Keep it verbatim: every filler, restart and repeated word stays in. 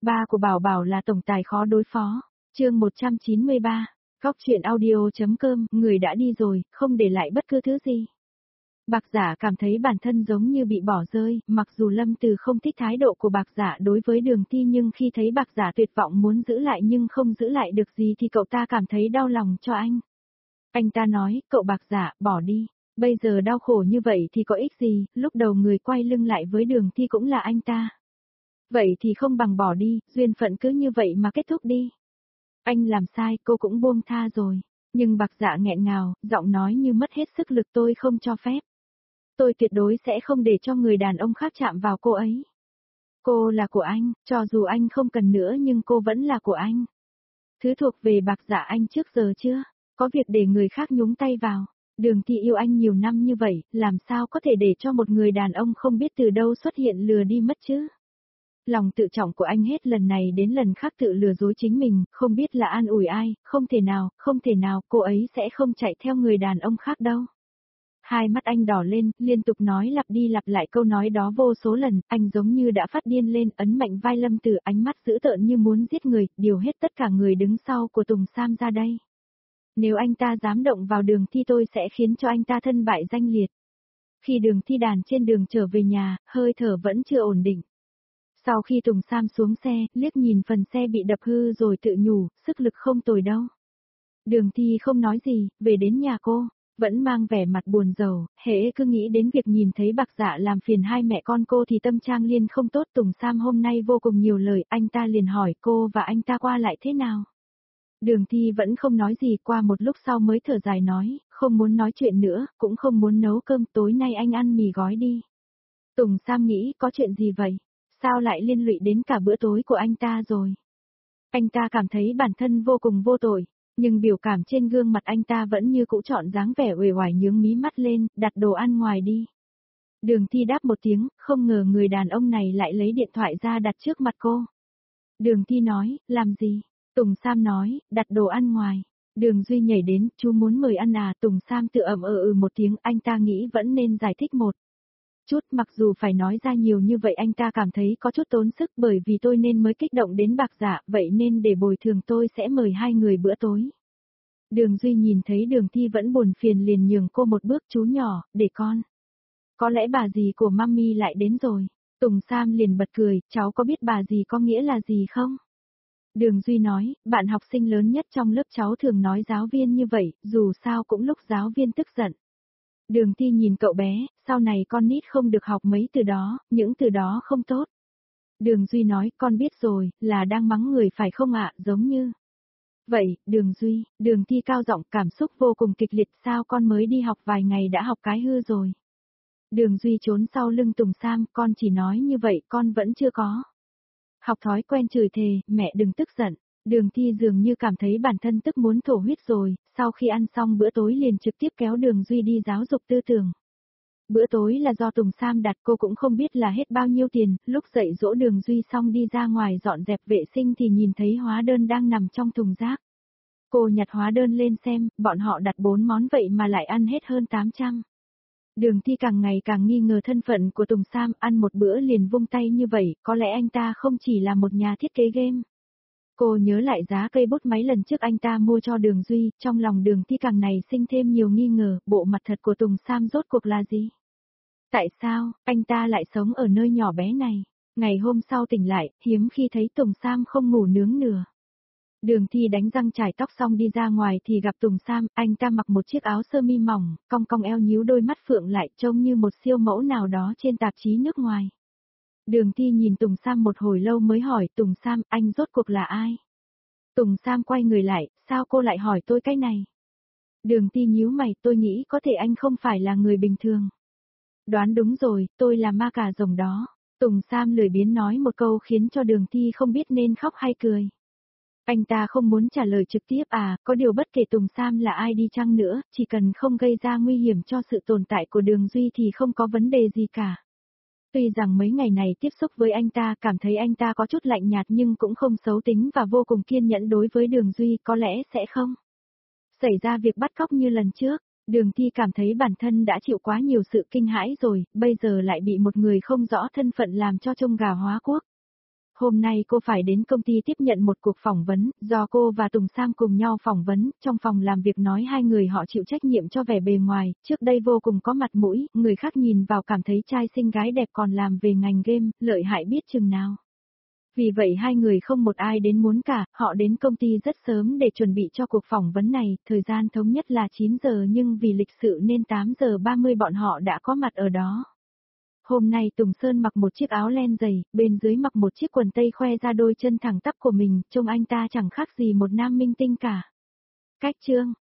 Ba của Bảo Bảo là tổng tài khó đối phó. Chương một trăm chín mươi ba. Góc truyện audio.com, người đã đi rồi, không để lại bất cứ thứ gì. Bạc Giả cảm thấy bản thân giống như bị bỏ rơi, mặc dù Lâm Từ không thích thái độ của Bạc Giả đối với Đường Ti, nhưng khi thấy Bạc Giả tuyệt vọng muốn giữ lại nhưng không giữ lại được gì thì cậu ta cảm thấy đau lòng cho anh. Anh ta nói, cậu Bạc Giả, bỏ đi. Bây giờ đau khổ như vậy thì có ích gì, lúc đầu người quay lưng lại với Đường Ti cũng là anh ta. Vậy thì không bằng bỏ đi, duyên phận cứ như vậy mà kết thúc đi. Anh làm sai, cô cũng buông tha rồi. Nhưng Bạc Dạ nghẹn ngào, giọng nói như mất hết sức lực, tôi không cho phép. Tôi tuyệt đối sẽ không để cho người đàn ông khác chạm vào cô ấy. Cô là của anh, cho dù anh không cần nữa nhưng cô vẫn là của anh. Thứ thuộc về Bạc Dạ anh trước giờ chưa? Có việc để người khác nhúng tay vào. Đường Ti yêu anh nhiều năm như vậy, làm sao có thể để cho một người đàn ông không biết từ đâu xuất hiện lừa đi mất chứ? Lòng tự trọng của anh hết lần này đến lần khác tự lừa dối chính mình, không biết là an ủi ai, không thể nào, không thể nào, cô ấy sẽ không chạy theo người đàn ông khác đâu. Hai mắt anh đỏ lên, liên tục nói lặp đi lặp lại câu nói đó vô số lần, anh giống như đã phát điên lên, ấn mạnh vai Lâm Từ, ánh mắt dữ tợn như muốn giết người, điều hết tất cả người đứng sau của Tùng Sam ra đây. Nếu anh ta dám động vào Đường Thi tôi sẽ khiến cho anh ta thân bại danh liệt. Khi Đường Thi đàn trên đường trở về nhà, hơi thở vẫn chưa ổn định. Sau khi Tùng Sam xuống xe, liếc nhìn phần xe bị đập hư rồi tự nhủ, sức lực không tồi đâu. Đường Thi không nói gì, về đến nhà cô, vẫn mang vẻ mặt buồn rầu, hễ cứ nghĩ đến việc nhìn thấy Bạc Dạ làm phiền hai mẹ con cô thì tâm trạng liền không tốt. Tùng Sam hôm nay vô cùng nhiều lời, anh ta liền hỏi cô và anh ta qua lại thế nào. Đường Thi vẫn không nói gì, qua một lúc sau mới thở dài nói, không muốn nói chuyện nữa, cũng không muốn nấu cơm, tối nay anh ăn mì gói đi. Tùng Sam nghĩ, có chuyện gì vậy? Sao lại liên lụy đến cả bữa tối của anh ta rồi? Anh ta cảm thấy bản thân vô cùng vô tội, nhưng biểu cảm trên gương mặt anh ta vẫn như cũ trọn dáng vẻ uể oải, nhướng mí mắt lên, đặt đồ ăn ngoài đi. Đường Thi đáp một tiếng, không ngờ người đàn ông này lại lấy điện thoại ra đặt trước mặt cô. Đường Thi nói, làm gì? Tùng Sam nói, đặt đồ ăn ngoài. Đường Duy nhảy đến, chú muốn mời ăn à? Tùng Sam tự ậm ừ ừ một tiếng, anh ta nghĩ vẫn nên giải thích một chút, mặc dù phải nói ra nhiều như vậy anh ta cảm thấy có chút tốn sức, bởi vì tôi nên mới kích động đến Bạc Dạ, vậy nên để bồi thường tôi sẽ mời hai người bữa tối. Đường Duy nhìn thấy Đường Thi vẫn buồn phiền liền nhường cô một bước, chú nhỏ, để con. Có lẽ bà dì của mami lại đến rồi. Tùng Sam liền bật cười, cháu có biết bà dì có nghĩa là gì không? Đường Duy nói, bạn học sinh lớn nhất trong lớp cháu thường nói giáo viên như vậy, dù sao cũng lúc giáo viên tức giận. Đường Thi nhìn cậu bé, sau này con nít không được học mấy từ đó, những từ đó không tốt. Đường Duy nói, con biết rồi, là đang mắng người phải không ạ, giống như. Vậy, Đường Duy, Đường Thi cao giọng, cảm xúc vô cùng kịch liệt, sao con mới đi học vài ngày đã học cái hư rồi. Đường Duy trốn sau lưng Tùng Sam, con chỉ nói như vậy, con vẫn chưa có. Học thói quen chửi thề, mẹ đừng tức giận. Đường Thi dường như cảm thấy bản thân tức muốn thổ huyết rồi, sau khi ăn xong bữa tối liền trực tiếp kéo Đường Duy đi giáo dục tư tưởng. Bữa tối là do Tùng Sam đặt, cô cũng không biết là hết bao nhiêu tiền, lúc dậy dỗ Đường Duy xong đi ra ngoài dọn dẹp vệ sinh thì nhìn thấy hóa đơn đang nằm trong thùng rác. Cô nhặt hóa đơn lên xem, bọn họ đặt bốn món vậy mà lại ăn hết hơn tám trăm. Đường Thi càng ngày càng nghi ngờ thân phận của Tùng Sam, ăn một bữa liền vung tay như vậy, có lẽ anh ta không chỉ là một nhà thiết kế game. Cô nhớ lại giá cây bút máy lần trước anh ta mua cho Đường Duy, trong lòng Đường Thi càng này sinh thêm nhiều nghi ngờ, bộ mặt thật của Tùng Sam rốt cuộc là gì? Tại sao, anh ta lại sống ở nơi nhỏ bé này? Ngày hôm sau tỉnh lại, hiếm khi thấy Tùng Sam không ngủ nướng nửa. Đường Thi đánh răng chải tóc xong đi ra ngoài thì gặp Tùng Sam, anh ta mặc một chiếc áo sơ mi mỏng, cong cong eo nhíu đôi mắt phượng lại trông như một siêu mẫu nào đó trên tạp chí nước ngoài. Đường Thi nhìn Tùng Sam một hồi lâu mới hỏi, Tùng Sam, anh rốt cuộc là ai? Tùng Sam quay người lại, sao cô lại hỏi tôi cái này? Đường Thi nhíu mày, tôi nghĩ có thể anh không phải là người bình thường. Đoán đúng rồi, tôi là ma cà rồng đó. Tùng Sam lười biếng nói một câu khiến cho Đường Thi không biết nên khóc hay cười. Anh ta không muốn trả lời trực tiếp à, có điều bất kể Tùng Sam là ai đi chăng nữa, chỉ cần không gây ra nguy hiểm cho sự tồn tại của Đường Duy thì không có vấn đề gì cả. Tuy rằng mấy ngày này tiếp xúc với anh ta cảm thấy anh ta có chút lạnh nhạt nhưng cũng không xấu tính và vô cùng kiên nhẫn đối với Đường Duy, có lẽ sẽ không xảy ra việc bắt cóc như lần trước. Đường Thi cảm thấy bản thân đã chịu quá nhiều sự kinh hãi rồi, bây giờ lại bị một người không rõ thân phận làm cho trông gà hóa quốc. Hôm nay cô phải đến công ty tiếp nhận một cuộc phỏng vấn, do cô và Tùng Sam cùng nhau phỏng vấn, trong phòng làm việc nói hai người họ chịu trách nhiệm cho vẻ bề ngoài, trước đây vô cùng có mặt mũi, người khác nhìn vào cảm thấy trai xinh gái đẹp còn làm về ngành game, lợi hại biết chừng nào. Vì vậy hai người không một ai đến muốn cả, họ đến công ty rất sớm để chuẩn bị cho cuộc phỏng vấn này, thời gian thống nhất là chín giờ nhưng vì lịch sự nên tám giờ ba mươi bọn họ đã có mặt ở đó. Hôm nay Tùng Sơn mặc một chiếc áo len dày, bên dưới mặc một chiếc quần tây khoe ra đôi chân thẳng tắp của mình, trông anh ta chẳng khác gì một nam minh tinh cả. Cách chương